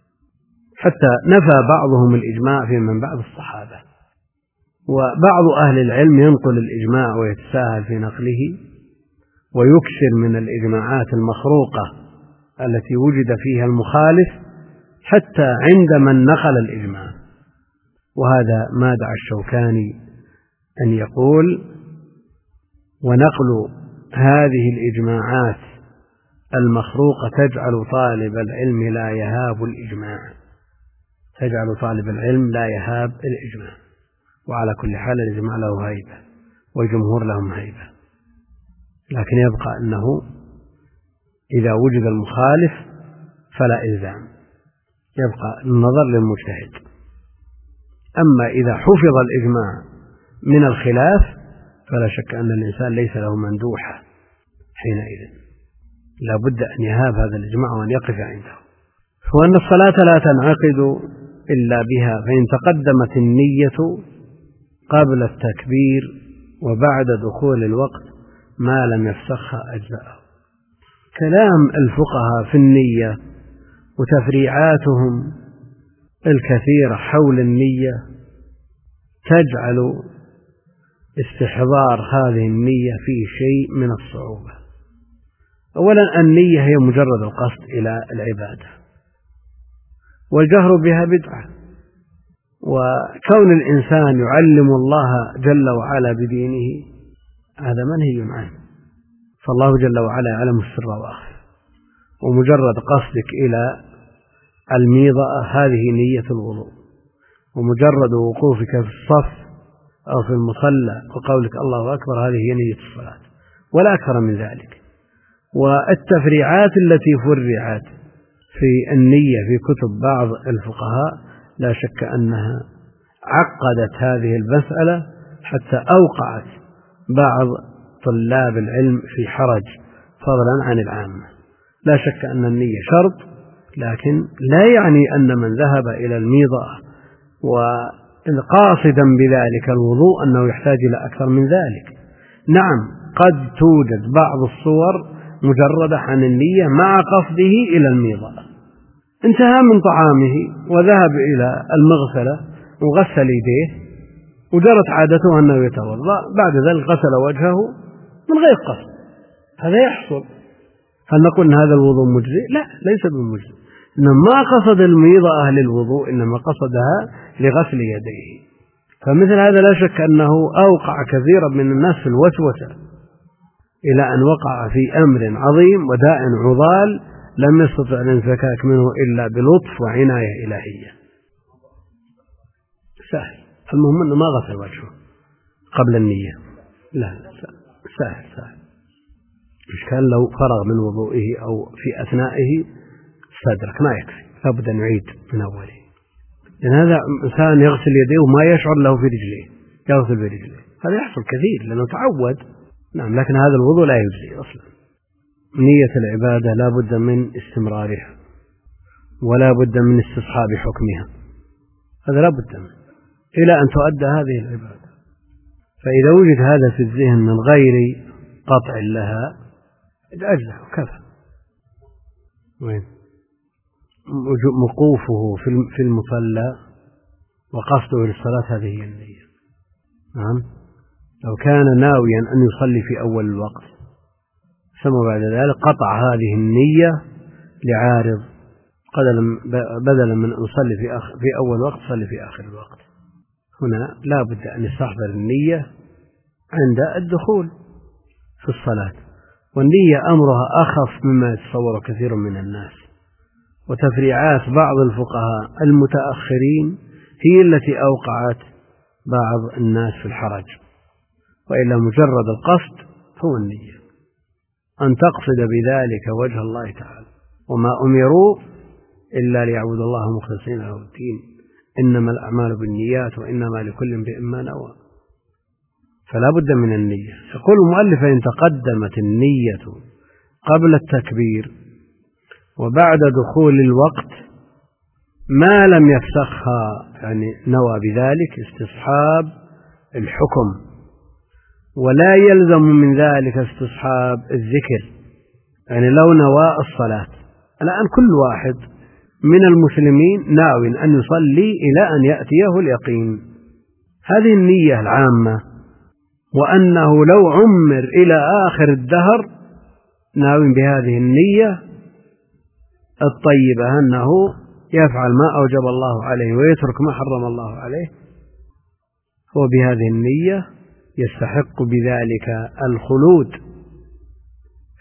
حتى نفى بعضهم الإجماع في من بعض الصحابة. وبعض أهل العلم ينقل الإجماع ويتساهل في نقله ويكثر من الإجماعات المخروقة التي وجد فيها المخالف حتى عند من نقل الإجماع، وهذا ما دعا الشوكاني أن يقول ونقل هذه الإجماعات المخروقة تجعل طالب العلم لا يهاب الإجماع، تجعل طالب العلم لا يهاب الإجماع. وعلى كل حال الإجماع له هيبة والجمهور لهم هيبة، لكن يبقى أنه إذا وجد المخالف فلا إلزام، يبقى النظر للمجتهد. أما إذا حفظ الإجماع من الخلاف فلا شك أن الإنسان ليس له مندوحة حينئذ، لا بد أن يهاب هذا الإجماع وأن يقف عنده. وأن الصلاة لا تنعقد إلا بها، فإن تقدمت النية قبل التكبير وبعد دخول الوقت ما لم يفسخها أجزاءه. كلام الفقهاء في النية وتفريعاتهم الكثيرة حول النية تجعل استحضار هذه النية فيه شيء من الصعوبة. أولا النية هي مجرد القصد إلى العبادة، والجهر بها بدعة، وكون الإنسان يعلم الله جل وعلا بدينه هذا منهي عنه، فالله جل وعلا يعلم السر وأخفى، ومجرد قصدك إلى الميضة هذه نية الوضوء، ومجرد وقوفك في الصف أو في المصلى وقولك الله أكبر هذه هي نية الصلاة ولا أكثر من ذلك. والتفريعات التي فرعت في النية في كتب بعض الفقهاء لا شك أنها عقدت هذه المسألة حتى أوقعت بعض طلاب العلم في حرج فضلا عن العامة. لا شك أن النية شرط، لكن لا يعني أن من ذهب إلى الميضة وقاصدا بذلك الوضوء أنه يحتاج إلى أكثر من ذلك. نعم قد توجد بعض الصور مجردة عن النية مع قصده إلى الميضة، انتهى من طعامه وذهب إلى المغسلة وغسل يديه وجرت عادته أنه يتوضأ، بعد ذلك غسل وجهه من غير قصد، هذا يحصل. هل نقول أن هذا الوضوء مجزئ؟ لا، ليس بالمجزئ، إنما ما قصد الميضة للوضوء، إنما قصدها لغسل يديه. فمثل هذا لا شك أنه أوقع كثيرا من الناس في الوسوسة إلى أن وقع في أمر عظيم وداء عضال لم يستطع الانفكاك منه إلا بلطف وعناية إلهية. سهل، المهم أنه ما غسل وجهه قبل النية، لا سهل سهل. إشكال لو فرغ من وضوئه أو في أثنائه استدرك ما يكفي، لابد أن يعيد من أوله، لأن هذا إنسان يغسل يديه وما يشعر له في رجليه، يغسل برجليه، هذا يحصل كثير لأنه تعود. نعم، لكن هذا الوضوء لا يجزي أصلا. نية العبادة لا بد من استمرارها ولا بد من استصحاب حكمها، هذا لا بد منه إلى أن تؤدى هذه العبادة. فإذا وجد هذا في الذهن من غير قطع لها أجزع وكفى. وين وقوفه في المصلى وقصده للصلاة هذه هي النية. نعم، لو كان ناويا أن يصلي في أول الوقت ثم بعد ذلك قطع هذه النية لعارض بدلا من أن يصلي في, في أول وقت صلي في آخر الوقت، هنا لا بد أن يستحضر النية عند الدخول في الصلاة. والنية أمرها أخف مما يتصور كثير من الناس، وتفريعات بعض الفقهاء المتأخرين هي التي أوقعت بعض الناس في الحرج، وإلا مجرد القصد هو النية، أن تقصد بذلك وجه الله تعالى. وما أمروا إلا ليعبدوا الله مخلصين له الدين، إنما الأعمال بالنيات وإنما لكل امرئ ما نوى. فلا بد من النية. يقول المؤلف إن تقدمت النية قبل التكبير وبعد دخول الوقت ما لم يفسخها، يعني نوى بذلك استصحاب الحكم، ولا يلزم من ذلك استصحاب الذكر. يعني لو نوى الصلاة الآن كل واحد من المسلمين ناو أن يصلي إلى أن يأتيه اليقين، هذه النية العامة، وأنه لو عمر إلى آخر الدهر ناو بهذه النية الطيبة أنه يفعل ما أوجب الله عليه ويترك ما حرم الله عليه، هو بهذه النية يستحق بذلك الخلود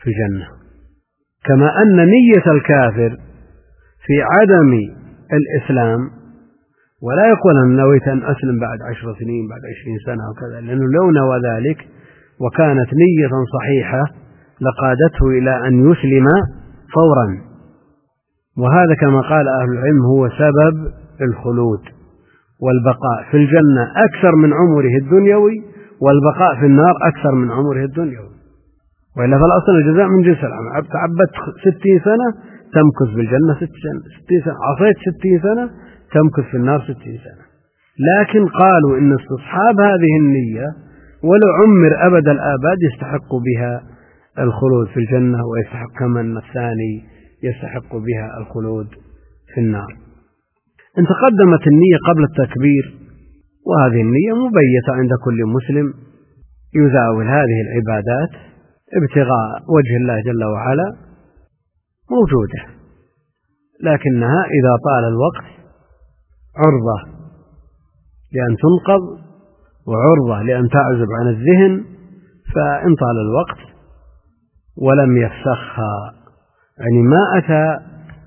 في الجنة، كما أن نية الكافر في عدم الإسلام، ولا يقول أن نويت أن أسلم بعد عشر سنين بعد عشرين سنة وكذا، لأنه لو نوى ذلك وكانت نية صحيحة لقادته إلى أن يسلم فورا. وهذا كما قال أهل العلم هو سبب الخلود والبقاء في الجنة أكثر من عمره الدنيوي، والبقاء في النار أكثر من عمره الدنيوي. وإلا فالأصل الجزاء من جنس العمل. تعبت ستين سنة تمكث بالجنة ستين سنة، عصيت ستين سنة تمكث في النار ستين سنة. لكن قالوا إن استصحاب هذه النية ولو عمر أبد الآباد يستحق بها الخلود في الجنة، ويستحق كما أن الثاني يستحق بها الخلود في النار. إن تقدمت النية قبل التكبير، وهذه النية مبيتة عند كل مسلم يزاول هذه العبادات ابتغاء وجه الله جل وعلا موجودة، لكنها إذا طال الوقت عرضة لأن تنقض وعرضة لأن تعزب عن الذهن، فإن طال الوقت ولم يفسخها يعني ما أتى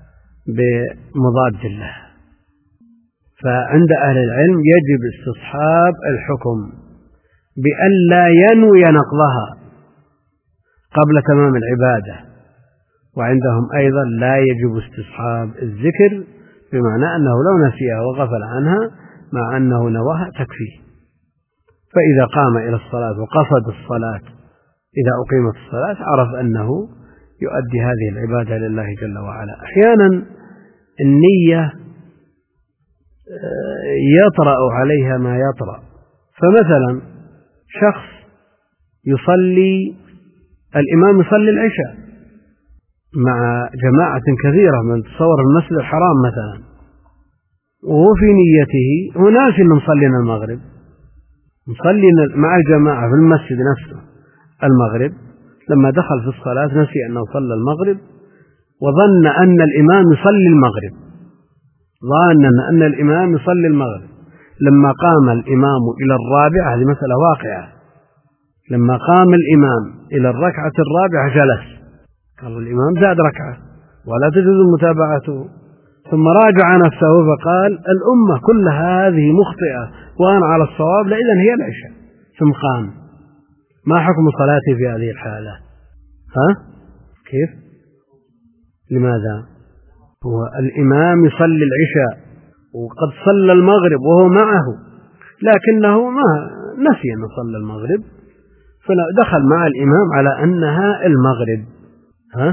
بمضاد الله، فعند أهل العلم يجب استصحاب الحكم بأن لا ينوي نقضها قبل تمام العبادة. وعندهم أيضا لا يجب استصحاب الذكر، بمعنى أنه لو نسيها وغفل عنها مع أنه نواها تكفيه. فإذا قام إلى الصلاة وقصد الصلاة إذا أقيمت الصلاة عرف أنه يؤدي هذه العبادة لله جل وعلا. أحيانا النية يطرأ عليها ما يطرأ، فمثلا شخص يصلي الإمام يصلي العشاء مع جماعة كثيرة من تصور المسجد الحرام مثلا، وهو في نيته هو ناسي أنه مصلينا المغرب، مصلي مع الجماعة في المسجد نفسه المغرب، لما دخل في الصلاة نسي أنه صلى المغرب وظن أن الإمام يصلي المغرب ظن أن الإمام يصلي المغرب لما قام الإمام إلى الرابعة، هذه مسألة واقعة، لما قام الإمام إلى الركعة الرابعة جلس، قال الإمام زاد ركعة ولا تجوز متابعته، ثم راجع نفسه فقال الأمة كلها هذه مخطئة وأنا على الصواب، لإذن هي العشاء، ثم قام. ما حكم صلاتي في هذه الحالة؟ ها؟ كيف؟ لماذا؟ هو الإمام يصلي العشاء وقد صلى المغرب وهو معه، لكنه ما نسي أن صلى المغرب فدخل مع الإمام على أنها المغرب. ها؟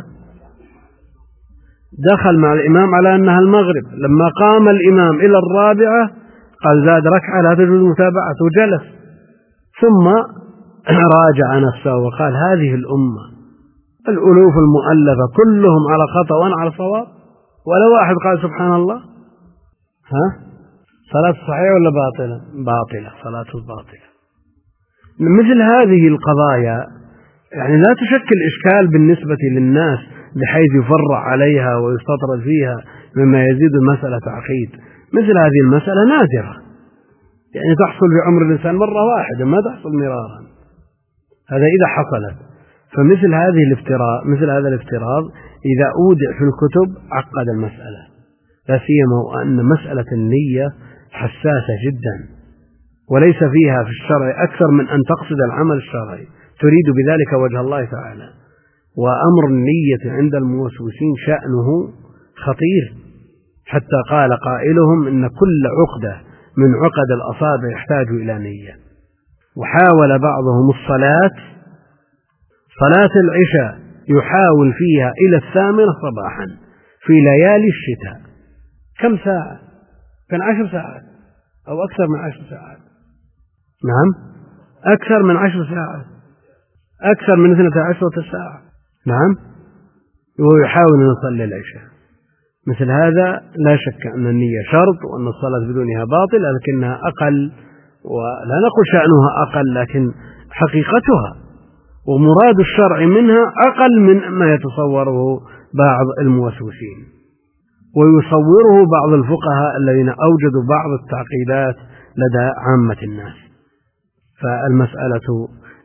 دخل مع الإمام على أنها المغرب، لما قام الإمام إلى الرابعة قال زاد ركعة لا تجوز متابعته، جلس، ثم راجع نفسه وقال هذه الأمة الألوف المؤلفة كلهم على خطأ وأنا على صواب، ولا واحد قال سبحان الله. ها؟ صلاة صحيحة ولا باطلة؟ باطلة، صلاة باطلة. مثل هذه القضايا يعني لا تشكل إشكال بالنسبة للناس بحيث يفرع عليها ويستطرد فيها مما يزيد المسألة تعقيد. مثل هذه المسألة نادرة، يعني تحصل في عمر الإنسان مرة واحدة، ما تحصل مرارا، هذا إذا حصلت. فمثل هذه الافتراض مثل هذا الافتراض إذا أودع في الكتب عقد المسألة، لا سيما وأن مسألة النية حساسة جدا، وليس فيها في الشرع أكثر من أن تقصد العمل الشرعي تريد بذلك وجه الله تعالى. وأمر النية عند الموسوسين شأنه خطير، حتى قال قائلهم إن كل عقدة من عقد الأصابع يحتاج إلى نية. وحاول بعضهم الصلاة صلاة العشاء يحاول فيها إلى الثامنة صباحا في ليالي الشتاء، كم ساعة؟ كان عشر ساعات أو أكثر من عشر ساعات. نعم، أكثر من عشر ساعات، أكثر من اثنتا عشرة ساعة. نعم، وهو يحاول أن يصلي العشاء. مثل هذا لا شك أن النية شرط، وأن الصلاة بدونها باطل، لكنها أقل، ولا نقول شأنها أقل، لكن حقيقتها ومراد الشرع منها أقل من ما يتصوره بعض الموسوسين ويصوره بعض الفقهاء الذين أوجدوا بعض التعقيدات لدى عامة الناس. فالمسألة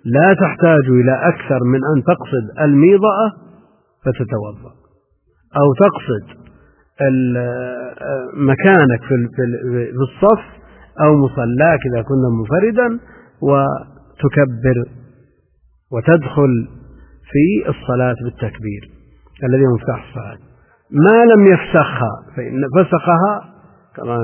لا تحتاج إلى أكثر من أن تقصد الميضأة فتتوضأ، أو تقصد مكانك في الصف أو مصلاك إذا كنت منفردا وتكبر وتدخل في الصلاة بالتكبير الذي هو مفتاح الصلاة. ما لم يفسخها فإن فسخها كما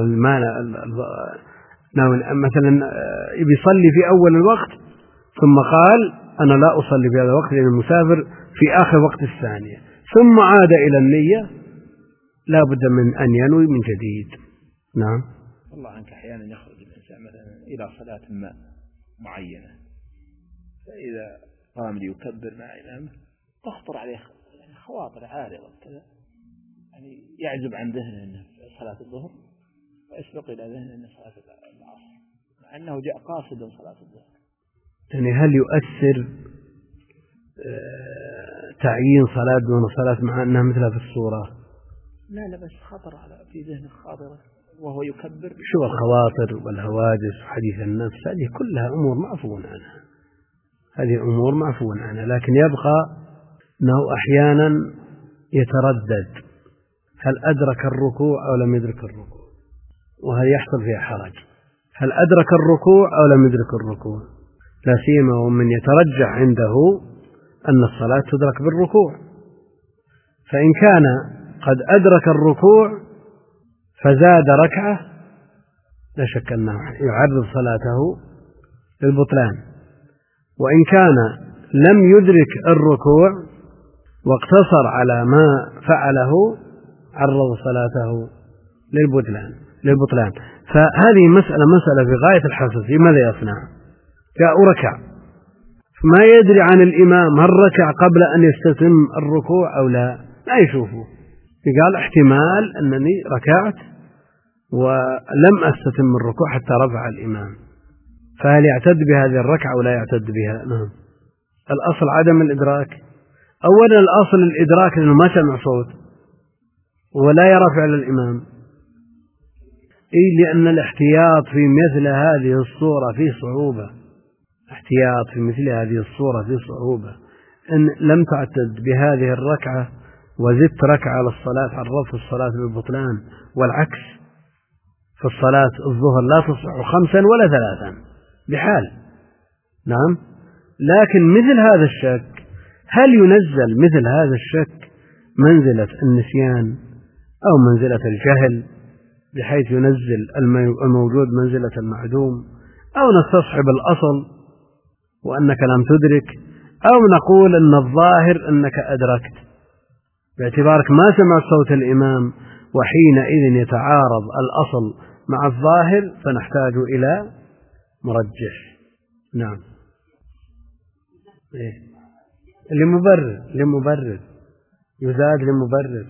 مثلا يصلي في أول الوقت ثم قال أنا لا أصلي في هذا الوقت لأن المسافر في آخر وقت الثانية، ثم عاد إلى النية، لا بد من أن ينوي من جديد. نعم. والله عنك أحيانا يخرج الإنسان مثلا إلى صلاة ما معينة، فإذا قام ليكبر مع إمامه تخطر عليه خواطر عارضة كذا، يعني يعزب عن ذهنه أنه صلاة الظهر ويسبق إلى ذهنه أنه صلاة العصر، مع أنه جاء قاصدا صلاة الظهر. يعني هل يؤثر تعيين صلاة دون صلاة مع أنها مثلها في الصورة؟ لا لا بس خطر على في ذهنه خاطرة وهو يكبر. شو الخواطر والهواجس وحديث النفس هذه كلها أمور معفو عنها، هذه أمور معفو عنها، لكن يبقى أنه أحيانا يتردد هل أدرك الركوع أو لم يدرك الركوع، وهل يحصل فيها حرج، هل أدرك الركوع أو لم يدرك الركوع، لا سيما ومن يترجح عنده أن الصلاة تدرك بالركوع، فإن كان قد أدرك الركوع فزاد ركعة لا شك أنه يعرض صلاته للبطلان، وإن كان لم يدرك الركوع واقتصر على ما فعله عرض صلاته للبطلان للبطلان فهذه مسألة مسألة في غاية الحساسية. ماذا يصنع؟ جاء ركع ما يدري عن الإمام هل ركع قبل أن يستتم الركوع أو لا، لا يشوفه، قال احتمال أنني ركعت ولم أستتم الركوع حتى رفع الإمام، فهل يعتد بهذه الركعة أو لا يعتد بها؟ نعم. الأصل عدم الإدراك. أولا الأصل الإدراك لأنه ما سمع صوت ولا يرى فعل الإمام، إيه لأن الاحتياط في مثل هذه الصورة فيه صعوبة، احتياط في مثل هذه الصورة فيه صعوبة. إن لم تعتد بهذه الركعة وزدت ركعة على الصلاة عرفت الصلاة بالبطلان، والعكس في الصلاة الظهر لا تصح خمسا ولا ثلاثا بحال. نعم. لكن مثل هذا الشك هل ينزل مثل هذا الشك منزلة النسيان أو منزلة الجهل بحيث ينزل الموجود منزلة المعدوم، أو نستصحب الأصل وأنك لم تدرك، أو نقول أن الظاهر أنك أدركت باعتبارك ما سمع صوت الإمام، وحينئذ يتعارض الأصل مع الظاهر فنحتاج إلى مرجح. نعم. إيه؟ لمبرر لمبرر يزاد لمبرر.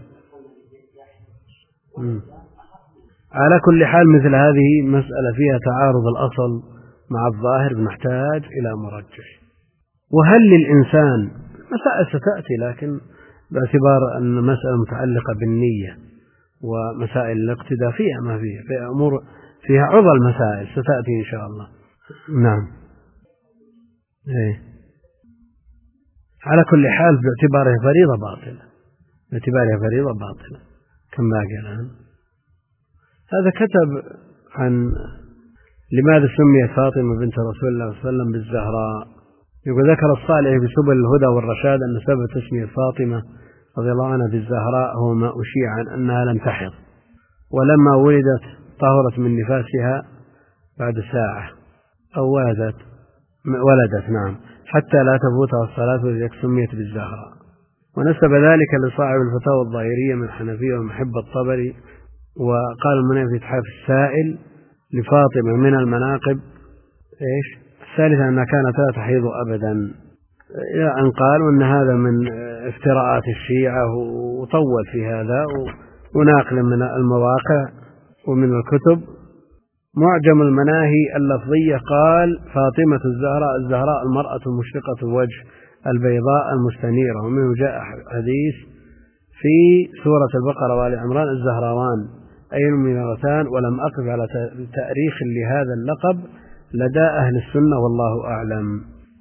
مم. على كل حال مثل هذه مسألة فيها تعارض الأصل مع الظاهر بنحتاج إلى مرجح. وهل للإنسان مسائل ستأتي، لكن باعتبار أن مسألة متعلقة بالنية ومسائل الاقتداء فيها ما فيها فيها أمور فيها عضل مسائل ستأتي إن شاء الله. نعم. إيه. على كل حال باعتبارها فريضة باطلة باعتبارها فريضة باطلة كما قال. هذا كتب عن لماذا سميت فاطمة بنت رسول الله صلى الله عليه وسلم بالزهراء. يقول ذكر الصالح في سبل الهدى والرشاد أن سبب تسمية فاطمة رضي الله عنها بالزهراء هو ما أشيع عن أنها لم تحض، ولما ولدت طهرت من نفاسها بعد ساعة أو ولدت ولدت نعم حتى لا تفوتها الصلاة، ولذلك سميت بالزهراء. ونسب ذلك لصاحب الفتاوى الظاهرية من الحنفية ومحب الطبري. وقال المنافي في تحف السائل لفاطمة من المناقب إيش الثالثة أنها كانت لا تحيض أبدا، إلى أن قالوا أن هذا من افتراءات الشيعة، وطول في هذا وناقل من المواقع ومن الكتب. معجم المناهي اللفظية قال فاطمة الزهراء الزهراء المرأة المشرقة الوجه البيضاء المستنيرة، ومنه جاء حديث في سورة البقرة وآل عمران الزهراوان أي المنيرتان، ولم أقف على تأريخ لهذا اللقب لدى أهل السنة والله أعلم.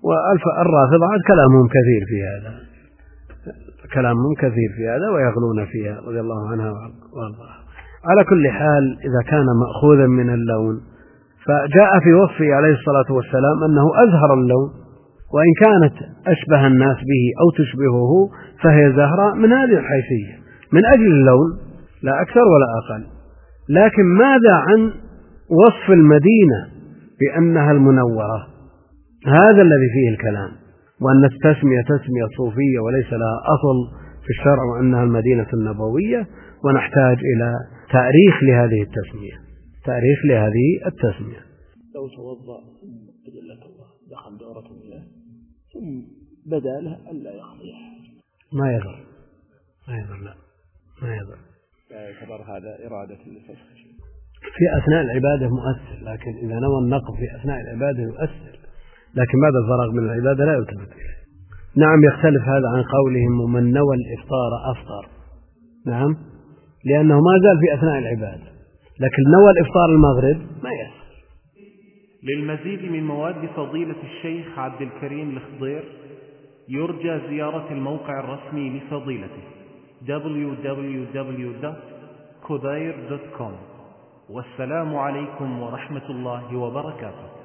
والرافضة عاد كلامهم كثير في هذا، كلامهم كثير في هذا ويغلون فيها رضي الله عنها وارضاها. على كل حال إذا كان مأخوذا من اللون فجاء في وصفه عليه الصلاة والسلام أنه أزهر اللون، وإن كانت أشبه الناس به أو تشبهه فهي زهراء من هذه الحيثية من أجل اللون لا أكثر ولا أقل. لكن ماذا عن وصف المدينة بأنها المنورة؟ هذا الذي فيه الكلام، وأن التسمية تسمية صوفية وليس لها أصل في الشرع، وأنها المدينة النبوية، ونحتاج إلى تاريخ لهذه التسمية، تاريخ لهذه التسمية. لو توضأ ثم قدر لك الله دخل دورة المياه ثم بدا له ألا يقضيها ما يضر، ما يضر، لا ما يضر، لا يعتبر هذا إرادة للفسخ في أثناء العبادة مؤثر، لكن إذا نوى النقض في أثناء العبادة يؤثر، لكن بعد الفراغ من العبادة لا يلتفت إليه. نعم يختلف هذا عن قولهم ومن نوى الإفطار أفطر، نعم لأنه ما زال في أثناء العبادة، لكن نوى الإفطار المغرب ما يأثر. للمزيد من مواد فضيلة الشيخ عبد الكريم الخضير يرجى زيارة الموقع الرسمي لفضيلته دبليو دبليو دبليو دوت خضير دوت كوم. والسلام عليكم ورحمة الله وبركاته.